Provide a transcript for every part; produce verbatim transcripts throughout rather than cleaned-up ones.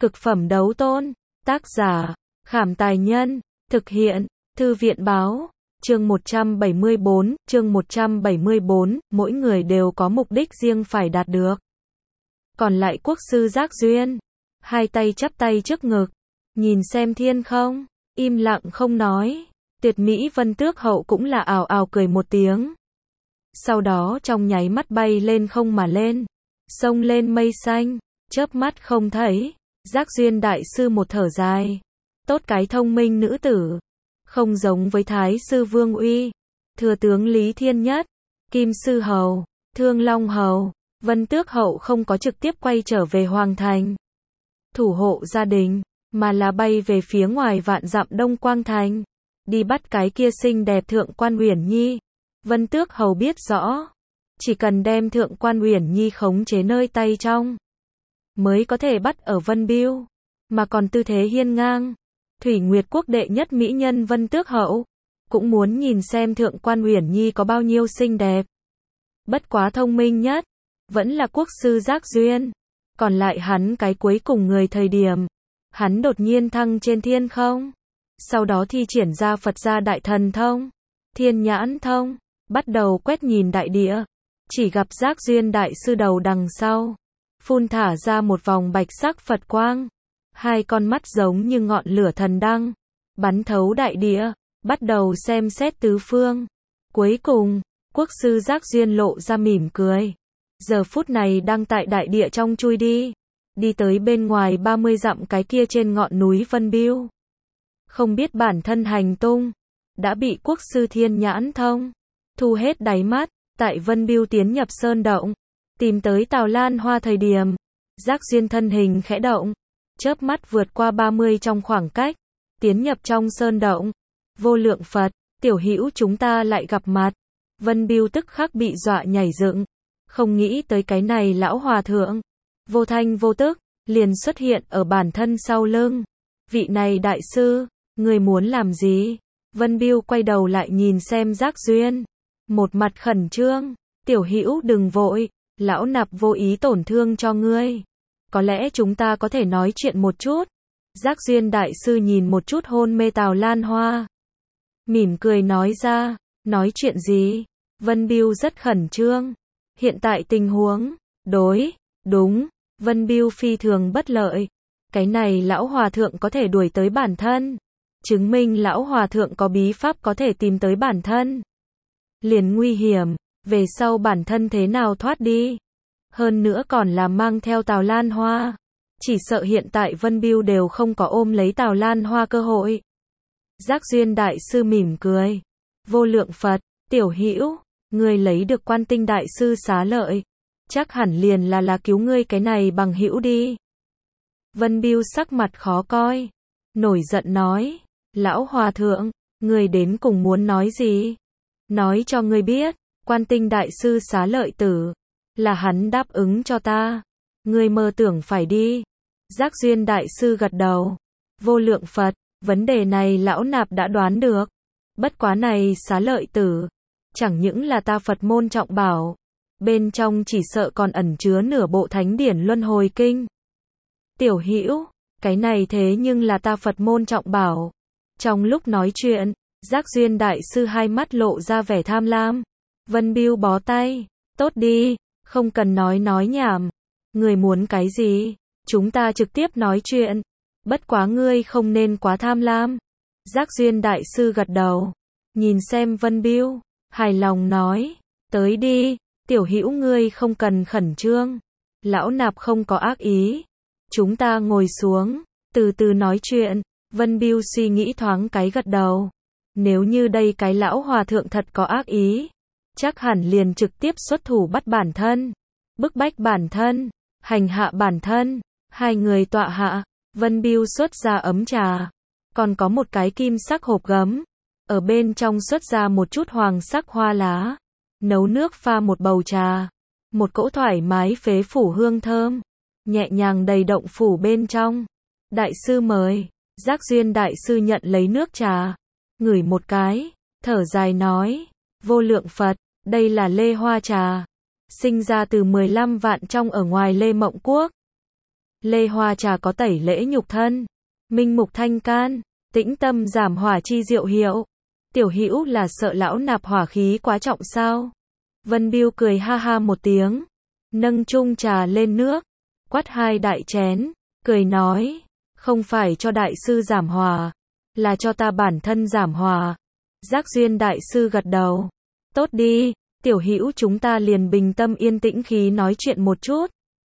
Cực phẩm đấu tôn. Tác giả, Khảm Tài Nhân. Thực hiện, Thư viện Báo. Chương một trăm bảy mươi bốn, chương một trăm bảy mươi bốn, mỗi người đều có mục đích riêng phải đạt được. Còn lại quốc sư Giác Duyên, hai tay chắp tay trước ngực, nhìn xem thiên không, im lặng không nói. Tuyệt mỹ Vân Tước Hậu cũng là ào ào cười một tiếng. Sau đó trong nháy mắt bay lên không mà lên, xông lên mây xanh, chớp mắt không thấy. Giác Duyên đại sư một thở dài, tốt cái thông minh nữ tử, không giống với Thái sư Vương Uy, thừa tướng Lý Thiên Nhất, Kim sư hầu, Thương Long hầu. Vân Tước Hậu không có trực tiếp quay trở về hoàng thành, thủ hộ gia đình, mà là bay về phía ngoài vạn dặm Đông Quang thành, đi bắt cái kia xinh đẹp Thượng Quan Uyển Nhi. Vân Tước Hầu biết rõ, chỉ cần đem Thượng Quan Uyển Nhi khống chế nơi tay trong, mới có thể bắt ở Vân Biêu, mà còn tư thế hiên ngang. Thủy Nguyệt quốc đệ nhất mỹ nhân Vân Tước Hậu, cũng muốn nhìn xem Thượng Quan Uyển Nhi có bao nhiêu xinh đẹp. Bất quá thông minh nhất, vẫn là quốc sư Giác Duyên. Còn lại hắn cái cuối cùng người thời điểm, hắn đột nhiên thăng trên thiên không, sau đó thi triển ra Phật gia đại thần thông, Thiên Nhãn thông, bắt đầu quét nhìn đại địa. Chỉ gặp Giác Duyên đại sư đầu đằng sau, phun thả ra một vòng bạch sắc Phật quang, hai con mắt giống như ngọn lửa thần đăng, bắn thấu đại địa, bắt đầu xem xét tứ phương. Cuối cùng, quốc sư Giác Duyên lộ ra mỉm cười. Giờ phút này đang tại đại địa trong chui đi, đi tới bên ngoài ba mươi dặm cái kia trên ngọn núi Vân Biêu. Không biết bản thân hành tung, đã bị quốc sư Thiên Nhãn thông thu hết đáy mắt. Tại Vân Biêu tiến nhập sơn động, tìm tới Tào Lan Hoa thời điểm, Giác Duyên thân hình khẽ động, chớp mắt vượt qua ba mươi trong khoảng cách, tiến nhập trong sơn động. Vô lượng Phật, tiểu hữu chúng ta lại gặp mặt. Vân Biêu tức khắc bị dọa nhảy dựng, không nghĩ tới cái này lão hòa thượng, vô thanh vô tức, liền xuất hiện ở bản thân sau lưng. Vị này đại sư, người muốn làm gì? Vân Biêu quay đầu lại nhìn xem Giác Duyên, một mặt khẩn trương. Tiểu hữu đừng vội, lão nạp vô ý tổn thương cho ngươi. Có lẽ chúng ta có thể nói chuyện một chút. Giác Duyên đại sư nhìn một chút hôn mê Tào Lan Hoa, mỉm cười nói ra. Nói chuyện gì? Vân Biêu rất khẩn trương. Hiện tại tình huống, đối, đúng, Vân Biêu phi thường bất lợi. Cái này lão hòa thượng có thể đuổi tới bản thân, chứng minh lão hòa thượng có bí pháp có thể tìm tới bản thân. Liền nguy hiểm, về sau bản thân thế nào thoát đi? Hơn nữa còn là mang theo Tào Lan Hoa. Chỉ sợ hiện tại Vân Biêu đều không có ôm lấy Tào Lan Hoa cơ hội. Giác Duyên đại sư mỉm cười. Vô lượng Phật, tiểu hữu, ngươi lấy được Quan Tinh đại sư xá lợi, chắc hẳn liền là là cứu ngươi cái này bằng hữu đi. Vân Biêu sắc mặt khó coi, nổi giận nói, lão hòa thượng, ngươi đến cùng muốn nói gì? Nói cho ngươi biết, Quan Tinh đại sư xá lợi tử, là hắn đáp ứng cho ta. Ngươi mơ tưởng phải đi. Giác Duyên đại sư gật đầu. Vô lượng Phật, vấn đề này lão nạp đã đoán được. Bất quá này xá lợi tử, chẳng những là ta Phật môn trọng bảo, bên trong chỉ sợ còn ẩn chứa nửa bộ thánh điển luân hồi kinh. Tiểu hữu, cái này thế nhưng là ta Phật môn trọng bảo. Trong lúc nói chuyện, Giác Duyên đại sư hai mắt lộ ra vẻ tham lam. Vân Biêu bó tay, tốt đi, không cần nói nói nhảm. Người muốn cái gì? Chúng ta trực tiếp nói chuyện. Bất quá ngươi không nên quá tham lam. Giác Duyên đại sư gật đầu, nhìn xem Vân Biêu, hài lòng nói, tới đi, tiểu hữu ngươi không cần khẩn trương. Lão nạp không có ác ý. Chúng ta ngồi xuống, từ từ nói chuyện. Vân Biêu suy nghĩ thoáng cái gật đầu. Nếu như đây cái lão hòa thượng thật có ác ý, chắc hẳn liền trực tiếp xuất thủ bắt bản thân, bức bách bản thân, hành hạ bản thân. Hai người tọa hạ, Vân Biêu xuất ra ấm trà, còn có một cái kim sắc hộp gấm, ở bên trong xuất ra một chút hoàng sắc hoa lá, nấu nước pha một bầu trà, một cỗ thoải mái phế phủ hương thơm, nhẹ nhàng đầy động phủ bên trong. Đại sư mời. Giác Duyên đại sư nhận lấy nước trà, ngửi một cái, thở dài nói, vô lượng Phật, đây là lê hoa trà, sinh ra từ mười lăm vạn trong ở ngoài Lê Mộng Quốc. Lê Hoa trà có tẩy lễ nhục thân, minh mục thanh can, tĩnh tâm giảm hỏa chi diệu hiệu. Tiểu Hữu là sợ lão nạp hỏa khí quá trọng sao? Vân Bưu cười ha ha một tiếng, nâng chung trà lên nước, quát hai đại chén, cười nói, không phải cho đại sư giảm hỏa, là cho ta bản thân giảm hỏa. Giác Duyên đại sư gật đầu, tốt đi, Tiểu Hữu chúng ta liền bình tâm yên tĩnh khí nói chuyện một chút.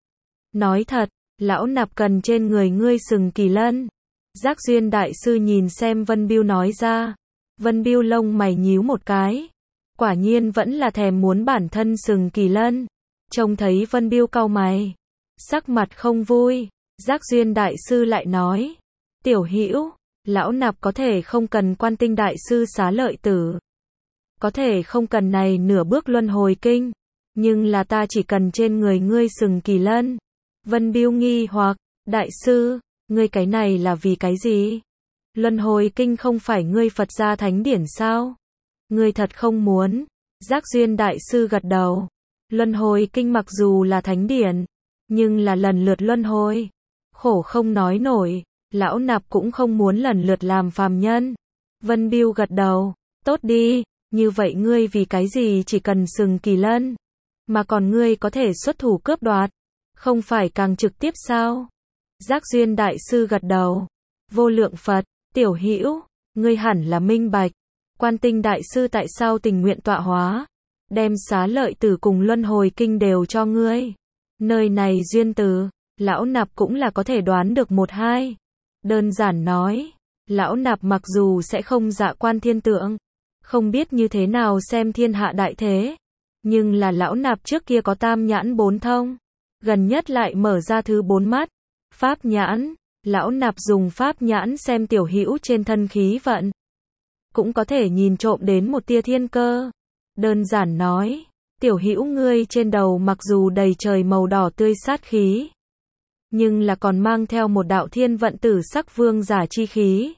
Nói thật, lão nạp cần trên người ngươi sừng kỳ lân. Giác Duyên đại sư nhìn xem Vân Bưu nói ra. Vân Bưu lông mày nhíu một cái, quả nhiên vẫn là thèm muốn bản thân sừng kỳ lân. Trông thấy Vân Bưu cau mày, sắc mặt không vui, Giác Duyên đại sư lại nói, Tiểu Hữu, lão nạp có thể không cần Quan Tinh đại sư xá lợi tử, có thể không cần này nửa bước luân hồi kinh, nhưng là ta chỉ cần trên người ngươi sừng kỳ lân. Vân Bưu nghi hoặc, đại sư, ngươi cái này là vì cái gì? Luân hồi kinh không phải ngươi Phật gia thánh điển sao? Ngươi thật không muốn? Giác Duyên đại sư gật đầu. Luân hồi kinh mặc dù là thánh điển, nhưng là lần lượt luân hồi, khổ không nói nổi, lão nạp cũng không muốn lần lượt làm phàm nhân. Vân Bưu gật đầu, tốt đi, như vậy ngươi vì cái gì chỉ cần sừng kỳ lân, mà còn ngươi có thể xuất thủ cướp đoạt, không phải càng trực tiếp sao? Giác Duyên đại sư gật đầu, vô lượng Phật, Tiểu Hữu, ngươi hẳn là minh bạch, Quan Tinh đại sư tại sao tình nguyện tọa hóa, đem xá lợi tử cùng luân hồi kinh đều cho ngươi. Nơi này duyên từ, lão nạp cũng là có thể đoán được một hai. Đơn giản nói, lão nạp mặc dù sẽ không dạ quan thiên tượng, không biết như thế nào xem thiên hạ đại thế, nhưng là lão nạp trước kia có tam nhãn bốn thông, gần nhất lại mở ra thứ bốn mắt, pháp nhãn. Lão nạp dùng pháp nhãn xem Tiểu Hữu trên thân khí vận, cũng có thể nhìn trộm đến một tia thiên cơ. Đơn giản nói, Tiểu Hữu ngươi trên đầu mặc dù đầy trời màu đỏ tươi sát khí, nhưng là còn mang theo một đạo thiên vận tử sắc vương giả chi khí.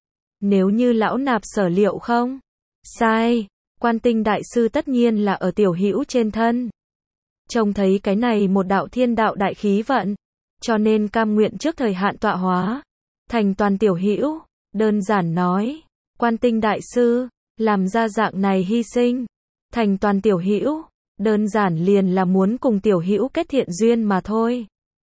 Nếu như lão nạp sở liệu không sai, Quan Tinh đại sư tất nhiên là ở Tiểu Hữu trên thân. Trông thấy cái này một đạo thiên đạo đại khí vận, cho nên cam nguyện trước thời hạn tọa hóa, thành toàn Tiểu Hữu. Đơn giản nói, Quan Tinh đại sư làm ra dạng này hy sinh, thành toàn Tiểu Hữu, đơn giản liền là muốn cùng Tiểu Hữu kết thiện duyên mà thôi.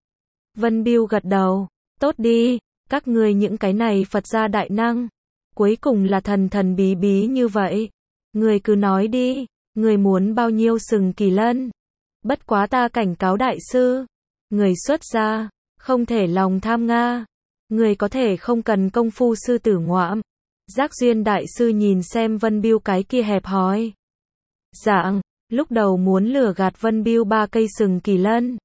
Vân Bưu gật đầu, tốt đi, các ngươi những cái này Phật gia đại năng, cuối cùng là thần thần bí bí như vậy. Người cứ nói đi, người muốn bao nhiêu sừng kỳ lân? Bất quá ta cảnh cáo đại sư, người xuất gia, không thể lòng tham nga. Người có thể không cần công phu sư tử ngoạm. Giác Duyên đại sư nhìn xem Vân Bưu cái kia hẹp hòi dạng, lúc đầu muốn lừa gạt Vân Bưu ba cây sừng kỳ lân.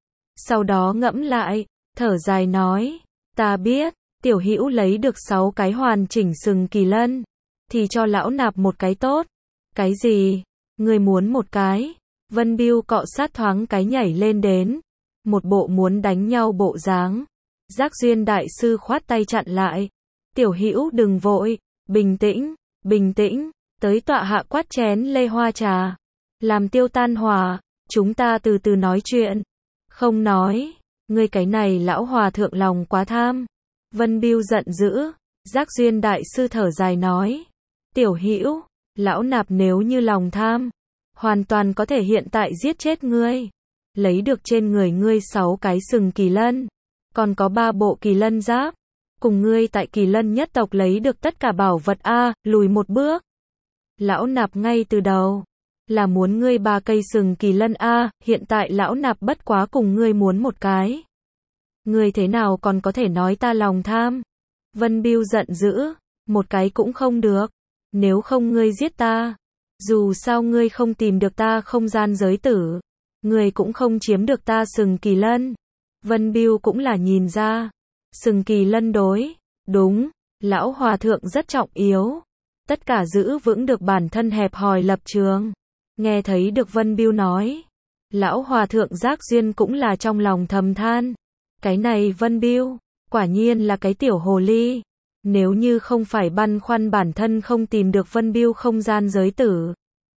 Sau đó ngẫm lại, thở dài nói, ta biết, Tiểu Hữu lấy được sáu cái hoàn chỉnh sừng kỳ lân, thì cho lão nạp một cái tốt. Cái gì? Người muốn một cái? Vân Bưu cọ sát thoáng cái nhảy lên đến, một bộ muốn đánh nhau bộ dáng. Giác Duyên đại sư khoát tay chặn lại, Tiểu Hữu đừng vội, bình tĩnh, bình tĩnh, tới tọa hạ quát chén lê hoa trà, làm tiêu tan hòa, chúng ta từ từ nói chuyện. Không nói, ngươi cái này lão hòa thượng lòng quá tham. Vân Bưu giận dữ. Giác Duyên đại sư thở dài nói, Tiểu Hữu, lão nạp nếu như lòng tham, hoàn toàn có thể hiện tại giết chết ngươi, lấy được trên người ngươi sáu cái sừng kỳ lân, còn có ba bộ kỳ lân giáp, cùng ngươi tại kỳ lân nhất tộc lấy được tất cả bảo vật a, lùi một bước. Lão nạp ngay từ đầu là muốn ngươi ba cây sừng kỳ lân a, hiện tại lão nạp bất quá cùng ngươi muốn một cái. Ngươi thế nào còn có thể nói ta lòng tham? Vân Bưu giận dữ, một cái cũng không được, nếu không ngươi giết ta. Dù sao ngươi không tìm được ta không gian giới tử, ngươi cũng không chiếm được ta sừng kỳ lân. Vân Bưu cũng là nhìn ra, sừng kỳ lân đối, đúng, lão hòa thượng rất trọng yếu. Tất cả giữ vững được bản thân hẹp hòi lập trường. Nghe thấy được Vân Bưu nói, lão hòa thượng Giác Duyên cũng là trong lòng thầm than. Cái này Vân Bưu, quả nhiên là cái tiểu hồ ly. Nếu như không phải băn khoăn bản thân không tìm được Vân Bưu không gian giới tử,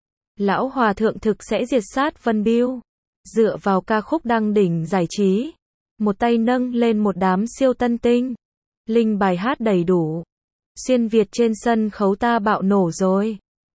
lão hòa thượng thực sẽ diệt sát Vân Bưu. Dựa vào ca khúc đăng đỉnh giải trí, một tay nâng lên một đám siêu tân tinh. Linh bài hát đầy đủ. Xuyên Việt trên sân khấu ta bạo nổ rồi.